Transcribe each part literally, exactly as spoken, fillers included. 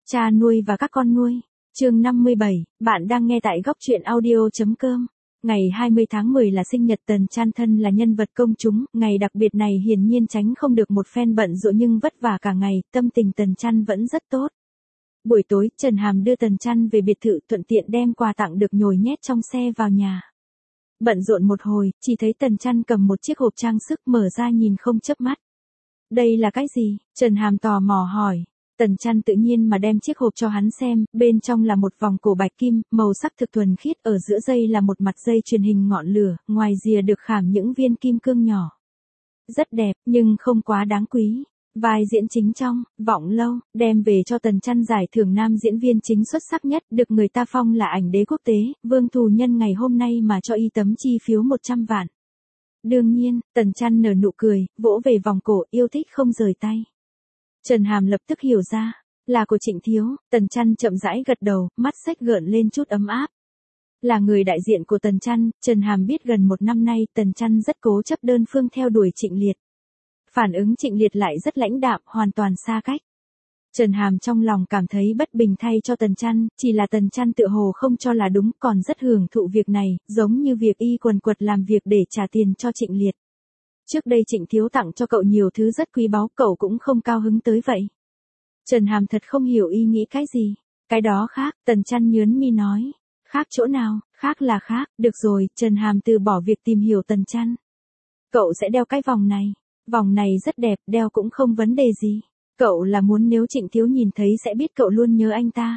Cha nuôi và các con nuôi. Chương năm mươi bảy, bạn đang nghe tại góc truyện audio.com. Ngày hai mươi tháng mười là sinh nhật Tần Chan, thân là nhân vật công chúng, ngày đặc biệt này hiển nhiên tránh không được một phen bận rộn nhưng vất vả cả ngày, tâm tình Tần Chan vẫn rất tốt. Buổi tối, Trần Hàm đưa Tần Chan về biệt thự, thuận tiện đem quà tặng được nhồi nhét trong xe vào nhà. Bận rộn một hồi, chỉ thấy Tần Chan cầm một chiếc hộp trang sức mở ra nhìn không chớp mắt. Đây là cái gì? Trần Hàm tò mò hỏi. Tần Chan tự nhiên mà đem chiếc hộp cho hắn xem, bên trong là một vòng cổ bạch kim, màu sắc thực thuần khiết, ở giữa dây là một mặt dây truyền hình ngọn lửa, ngoài rìa được khảm những viên kim cương nhỏ. Rất đẹp, nhưng không quá đáng quý. Vai diễn chính trong, Vọng Lâu, đem về cho Tần Chan giải thưởng nam diễn viên chính xuất sắc nhất, được người ta phong là ảnh đế quốc tế, Vương Thù Nhân ngày hôm nay mà cho y tấm chi phiếu một trăm vạn. Đương nhiên, Tần Chan nở nụ cười, vỗ về vòng cổ, yêu thích không rời tay. Trần Hàm lập tức hiểu ra, là của Trịnh Thiếu. Tần Chan chậm rãi gật đầu, mắt xếch gợn lên chút ấm áp. Là người đại diện của Tần Chan, Trần Hàm biết gần một năm nay Tần Chan rất cố chấp đơn phương theo đuổi Trịnh Liệt. Phản ứng Trịnh Liệt lại rất lãnh đạm, hoàn toàn xa cách. Trần Hàm trong lòng cảm thấy bất bình thay cho Tần Chan, chỉ là Tần Chan tự hồ không cho là đúng, còn rất hưởng thụ việc này, giống như việc y quần quật làm việc để trả tiền cho Trịnh Liệt. Trước đây Trịnh Thiếu tặng cho cậu nhiều thứ rất quý báu, cậu cũng không cao hứng tới vậy. Trần Hàm thật không hiểu y nghĩ cái gì. Cái đó khác, Tần Chan nhớn mi nói. Khác chỗ nào? Khác là khác, được rồi, Trần Hàm từ bỏ việc tìm hiểu Tần Chan. Cậu sẽ đeo cái vòng này. Vòng này rất đẹp, đeo cũng không vấn đề gì. Cậu là muốn nếu Trịnh Thiếu nhìn thấy sẽ biết cậu luôn nhớ anh ta.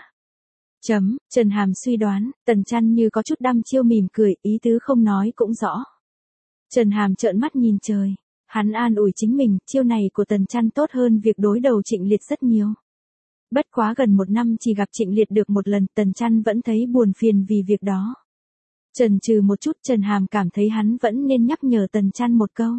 Chấm, Trần Hàm suy đoán, Tần Chan như có chút đăm chiêu mỉm cười, ý tứ không nói cũng rõ. Trần Hàm trợn mắt nhìn trời. Hắn an ủi chính mình, chiêu này của Tần Chan tốt hơn việc đối đầu Trịnh Liệt rất nhiều. Bất quá gần một năm chỉ gặp Trịnh Liệt được một lần, Tần Chan vẫn thấy buồn phiền vì việc đó. Chần chừ một chút, Trần Hàm cảm thấy hắn vẫn nên nhắc nhở Tần Chan một câu.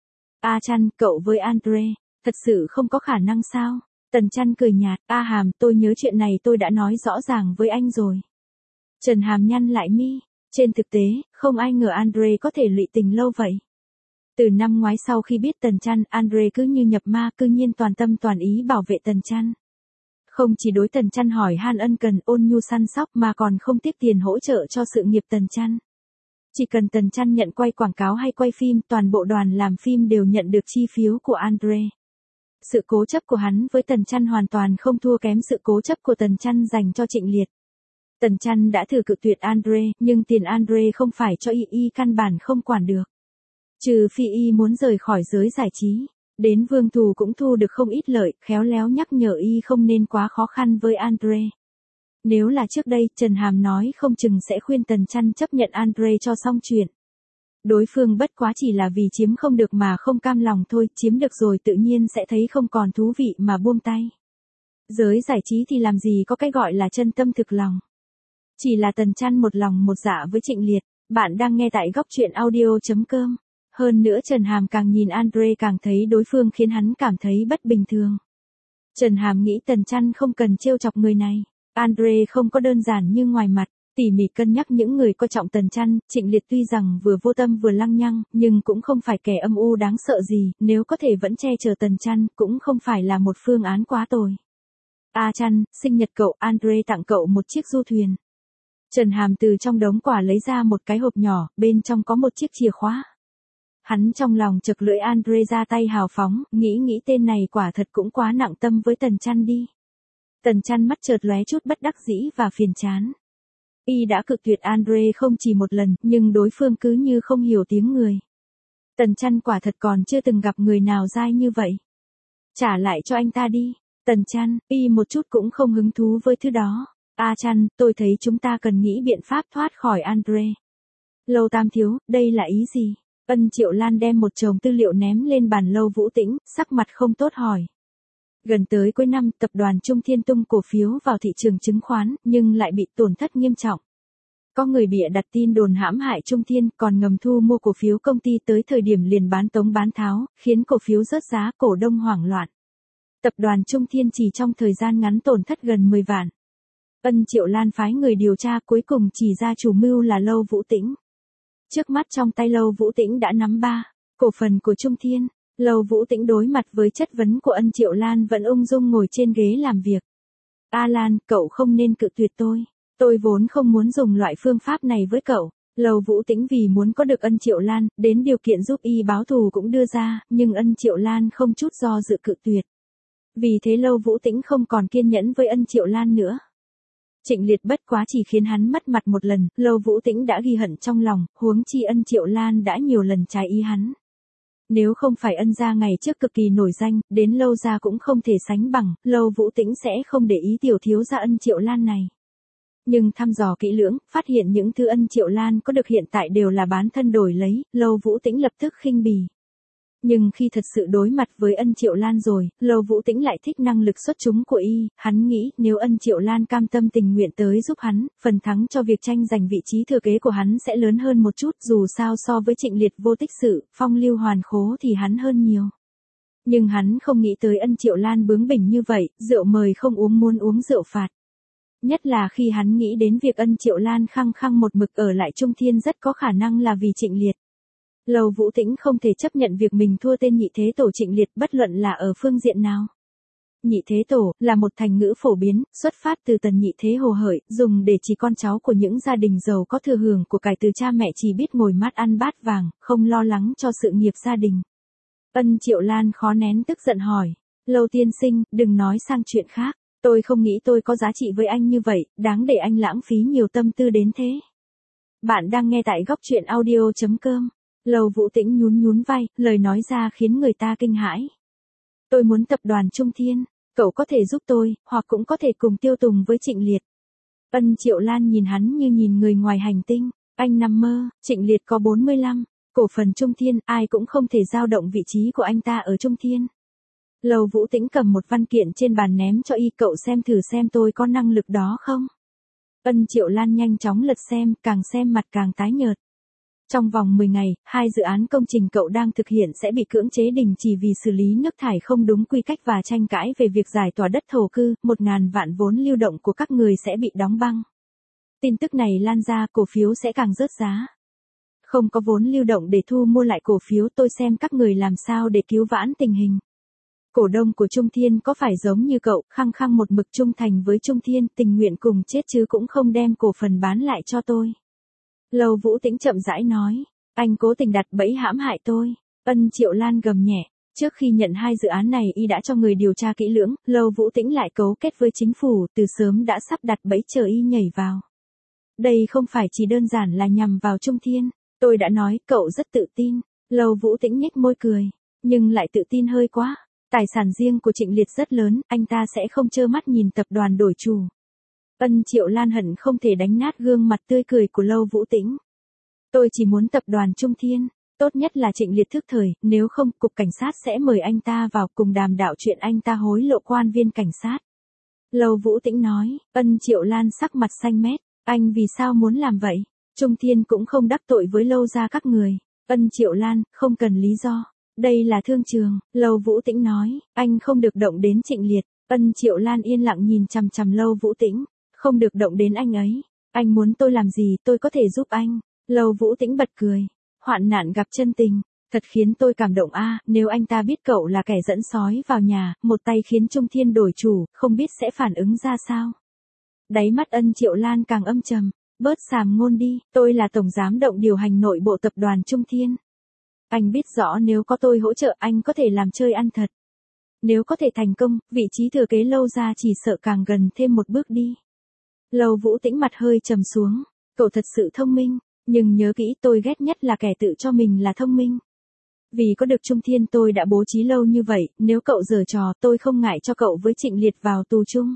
A Chan, cậu với Andre, thật sự không có khả năng sao? Tần Chan cười nhạt, A Hàm, tôi nhớ chuyện này tôi đã nói rõ ràng với anh rồi. Trần Hàm nhăn lại mi. Trên thực tế, không ai ngờ Andre có thể lụy tình lâu vậy. Từ năm ngoái sau khi biết Tần Chan, Andre cứ như nhập ma, cư nhiên toàn tâm toàn ý bảo vệ Tần Chan. Không chỉ đối Tần Chan hỏi han ân cần, ôn nhu săn sóc mà còn không tiếc tiền hỗ trợ cho sự nghiệp Tần Chan. Chỉ cần Tần Chan nhận quay quảng cáo hay quay phim, toàn bộ đoàn làm phim đều nhận được chi phiếu của Andre. Sự cố chấp của hắn với Tần Chan hoàn toàn không thua kém sự cố chấp của Tần Chan dành cho Trịnh Liệt. Tần Chan đã thử cự tuyệt Andre, nhưng tiền Andre không phải cho y, y căn bản không quản được. Trừ phi y muốn rời khỏi giới giải trí, đến Vương Thù cũng thu được không ít lợi, khéo léo nhắc nhở y không nên quá khó khăn với Andre. Nếu là trước đây, Trần Hàm nói không chừng sẽ khuyên Tần Chan chấp nhận Andre cho xong chuyện. Đối phương bất quá chỉ là vì chiếm không được mà không cam lòng thôi, chiếm được rồi tự nhiên sẽ thấy không còn thú vị mà buông tay. Giới giải trí thì làm gì có cái gọi là chân tâm thực lòng. Chỉ là Tần Chan một lòng một dạ với Trịnh Liệt. Bạn đang nghe tại góc truyện audio.com. Hơn nữa Trần Hàm càng nhìn Andre càng thấy đối phương khiến hắn cảm thấy bất bình thường. Trần Hàm nghĩ Tần Chan không cần trêu chọc người này. Andre không có đơn giản như ngoài mặt, tỉ mỉ cân nhắc những người coi trọng Tần Chan. Trịnh Liệt tuy rằng vừa vô tâm vừa lăng nhăng, nhưng cũng không phải kẻ âm u đáng sợ gì, nếu có thể vẫn che chở Tần Chan, cũng không phải là một phương án quá tồi. A Chan, sinh nhật cậu, Andre tặng cậu một chiếc du thuyền. Trần Hàm từ trong đống quà lấy ra một cái hộp nhỏ, bên trong có một chiếc chìa khóa. Hắn trong lòng chực lưỡi, Andre ra tay hào phóng, nghĩ nghĩ tên này quả thật cũng quá nặng tâm với Tần Chan đi. Tần Chan mắt chợt lóe chút bất đắc dĩ và phiền chán. Y đã cự tuyệt Andre không chỉ một lần, nhưng đối phương cứ như không hiểu tiếng người. Tần Chan quả thật còn chưa từng gặp người nào dai như vậy. Trả lại cho anh ta đi. Tần Chan, y một chút cũng không hứng thú với thứ đó. A Chan, tôi thấy chúng ta cần nghĩ biện pháp thoát khỏi Andre. Lâu Tam Thiếu, đây là ý gì? Ân Triệu Lan đem một chồng tư liệu ném lên bàn Lâu Vũ Tĩnh, sắc mặt không tốt hỏi. Gần tới cuối năm, tập đoàn Trung Thiên tung cổ phiếu vào thị trường chứng khoán, nhưng lại bị tổn thất nghiêm trọng. Có người bịa đặt tin đồn hãm hại Trung Thiên, còn ngầm thu mua cổ phiếu công ty tới thời điểm liền bán tống bán tháo, khiến cổ phiếu rớt giá, cổ đông hoảng loạn. Tập đoàn Trung Thiên chỉ trong thời gian ngắn tổn thất gần mười vạn. Ân Triệu Lan phái người điều tra, cuối cùng chỉ ra chủ mưu là Lâu Vũ Tĩnh. Trước mắt trong tay Lâu Vũ Tĩnh đã nắm ba cổ phần của Trung Thiên. Lâu Vũ Tĩnh đối mặt với chất vấn của Ân Triệu Lan vẫn ung dung ngồi trên ghế làm việc. Alan, cậu không nên cự tuyệt tôi. Tôi vốn không muốn dùng loại phương pháp này với cậu. Lầu Vũ Tĩnh vì muốn có được Ân Triệu Lan, đến điều kiện giúp y báo thù cũng đưa ra, nhưng Ân Triệu Lan không chút do dự cự tuyệt. Vì thế Lầu Vũ Tĩnh không còn kiên nhẫn với Ân Triệu Lan nữa. Trịnh Liệt bất quá chỉ khiến hắn mất mặt một lần, Lầu Vũ Tĩnh đã ghi hận trong lòng, huống chi Ân Triệu Lan đã nhiều lần trái ý hắn. Nếu không phải Ân gia ngày trước cực kỳ nổi danh, đến Lâu gia cũng không thể sánh bằng, Lầu Vũ Tĩnh sẽ không để ý tiểu thiếu gia Ân Triệu Lan này. Nhưng thăm dò kỹ lưỡng, phát hiện những thứ Ân Triệu Lan có được hiện tại đều là bán thân đổi lấy, Lầu Vũ Tĩnh lập tức khinh bỉ. Nhưng khi thật sự đối mặt với Ân Triệu Lan rồi, Lầu Vũ Tĩnh lại thích năng lực xuất chúng của y, hắn nghĩ nếu Ân Triệu Lan cam tâm tình nguyện tới giúp hắn, phần thắng cho việc tranh giành vị trí thừa kế của hắn sẽ lớn hơn một chút, dù sao so với Trịnh Liệt vô tích sự, phong lưu hoàn khố thì hắn hơn nhiều. Nhưng hắn không nghĩ tới Ân Triệu Lan bướng bỉnh như vậy, rượu mời không uống muốn uống rượu phạt. Nhất là khi hắn nghĩ đến việc Ân Triệu Lan khăng khăng một mực ở lại Trung Thiên rất có khả năng là vì Trịnh Liệt. Lầu Vũ Tĩnh không thể chấp nhận việc mình thua tên nhị thế tổ Trịnh Liệt bất luận là ở phương diện nào. Nhị thế tổ là một thành ngữ phổ biến, xuất phát từ tần nhị thế Hồ Hợi, dùng để chỉ con cháu của những gia đình giàu có thừa hưởng của cải từ cha mẹ chỉ biết ngồi mát ăn bát vàng, không lo lắng cho sự nghiệp gia đình. Ân Triệu Lan khó nén tức giận hỏi, Lầu tiên sinh, đừng nói sang chuyện khác, tôi không nghĩ tôi có giá trị với anh như vậy, đáng để anh lãng phí nhiều tâm tư đến thế. Bạn đang nghe tại góc truyện audio chấm com. Lầu Vũ Tĩnh nhún nhún vai, lời nói ra khiến người ta kinh hãi. Tôi muốn tập đoàn Trung Thiên, cậu có thể giúp tôi, hoặc cũng có thể cùng tiêu tùng với Trịnh Liệt. Ân Triệu Lan nhìn hắn như nhìn người ngoài hành tinh, anh nằm mơ, Trịnh Liệt có bốn mươi lăm, cổ phần Trung Thiên, ai cũng không thể dao động vị trí của anh ta ở Trung Thiên. Lầu Vũ Tĩnh cầm một văn kiện trên bàn ném cho y, cậu xem thử xem tôi có năng lực đó không. Ân Triệu Lan nhanh chóng lật xem, càng xem mặt càng tái nhợt. Trong vòng mười ngày, hai dự án công trình cậu đang thực hiện sẽ bị cưỡng chế đình chỉ vì xử lý nước thải không đúng quy cách và tranh cãi về việc giải tỏa đất thổ cư, một ngàn vạn vốn lưu động của các người sẽ bị đóng băng. Tin tức này lan ra, cổ phiếu sẽ càng rớt giá. Không có vốn lưu động để thu mua lại cổ phiếu, tôi xem các người làm sao để cứu vãn tình hình. Cổ đông của Trung Thiên có phải giống như cậu, khăng khăng một mực trung thành với Trung Thiên, tình nguyện cùng chết chứ cũng không đem cổ phần bán lại cho tôi. Lầu Vũ Tĩnh chậm rãi nói, anh cố tình đặt bẫy hãm hại tôi. Ân Triệu Lan gầm nhẹ, trước khi nhận hai dự án này y đã cho người điều tra kỹ lưỡng, Lầu Vũ Tĩnh lại cấu kết với chính phủ, từ sớm đã sắp đặt bẫy chờ y nhảy vào. Đây không phải chỉ đơn giản là nhằm vào Trung Thiên, tôi đã nói, cậu rất tự tin. Lầu Vũ Tĩnh nhếch môi cười, nhưng lại tự tin hơi quá. Tài sản riêng của Trịnh Liệt rất lớn, anh ta sẽ không trơ mắt nhìn tập đoàn đổi chủ. Ân Triệu Lan hận không thể đánh nát gương mặt tươi cười của Lầu Vũ Tĩnh. Tôi chỉ muốn tập đoàn Trung Thiên, tốt nhất là Trịnh Liệt thức thời, nếu không, cục cảnh sát sẽ mời anh ta vào cùng đàm đạo chuyện anh ta hối lộ quan viên cảnh sát. Lầu Vũ Tĩnh nói, Ân Triệu Lan sắc mặt xanh mét, anh vì sao muốn làm vậy? Trung Thiên cũng không đắc tội với Lầu gia các người. Ân Triệu Lan, không cần lý do. Đây là thương trường, Lầu Vũ Tĩnh nói, anh không được động đến Trịnh Liệt. Ân Triệu Lan yên lặng nhìn chằm chằm Lầu Vũ Tĩnh, không được động đến anh ấy. Anh muốn tôi làm gì tôi có thể giúp anh. Lầu Vũ Tĩnh bật cười, hoạn nạn gặp chân tình, thật khiến tôi cảm động a. À, nếu anh ta biết cậu là kẻ dẫn sói vào nhà, một tay khiến Trung Thiên đổi chủ, không biết sẽ phản ứng ra sao. Đáy mắt Ân Triệu Lan càng âm trầm, bớt sàm ngôn đi, tôi là tổng giám động điều hành nội bộ tập đoàn Trung Thiên. Anh biết rõ nếu có tôi hỗ trợ anh có thể làm chơi ăn thật. Nếu có thể thành công, vị trí thừa kế Lâu gia chỉ sợ càng gần thêm một bước đi. Lầu Vũ Tĩnh mặt hơi trầm xuống, cậu thật sự thông minh, nhưng nhớ kỹ tôi ghét nhất là kẻ tự cho mình là thông minh. Vì có được Trung Thiên tôi đã bố trí lâu như vậy, nếu cậu giở trò tôi không ngại cho cậu với Trịnh Liệt vào tù chung.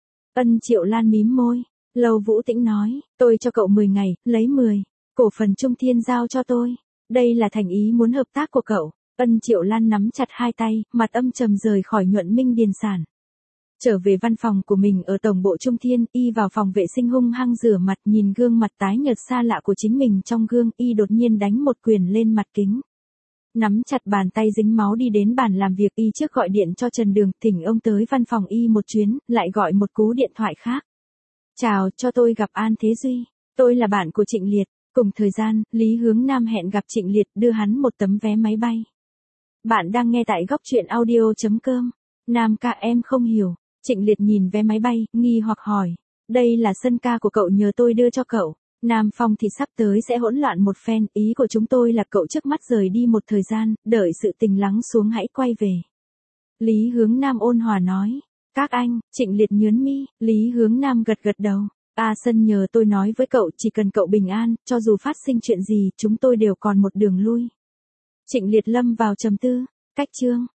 Ân Triệu Lan mím môi, Lầu Vũ Tĩnh nói, tôi cho cậu mười ngày, lấy mười, cổ phần Trung Thiên giao cho tôi. Đây là thành ý muốn hợp tác của cậu. Ân Triệu Lan nắm chặt hai tay, mặt âm trầm rời khỏi Nhuận Minh Điền Sản. Trở về văn phòng của mình ở tổng bộ Trung Thiên, y vào phòng vệ sinh hung hăng rửa mặt, nhìn gương mặt tái nhợt xa lạ của chính mình trong gương, y đột nhiên đánh một quyền lên mặt kính. Nắm chặt bàn tay dính máu đi đến bàn làm việc, y trước gọi điện cho Trần Đường, thỉnh ông tới văn phòng y một chuyến, lại gọi một cú điện thoại khác. Chào, cho tôi gặp An Thế Duy. Tôi là bạn của Trịnh Liệt. Cùng thời gian, Lý Hướng Nam hẹn gặp Trịnh Liệt, đưa hắn một tấm vé máy bay. Bạn đang nghe tại góc truyện audio chấm com. Nam ca em không hiểu. Trịnh Liệt nhìn vé máy bay, nghi hoặc hỏi. Đây là sân ca của cậu nhờ tôi đưa cho cậu. Nam Phong thì sắp tới sẽ hỗn loạn một phen, ý của chúng tôi là cậu trước mắt rời đi một thời gian, đợi sự tình lắng xuống hãy quay về. Lý Hướng Nam ôn hòa nói. Các anh, Trịnh Liệt nhướng mi, Lý Hướng Nam gật gật đầu. A Sân nhờ tôi nói với cậu, chỉ cần cậu bình an, cho dù phát sinh chuyện gì, chúng tôi đều còn một đường lui. Trịnh Liệt lâm vào trầm tư. Cách chương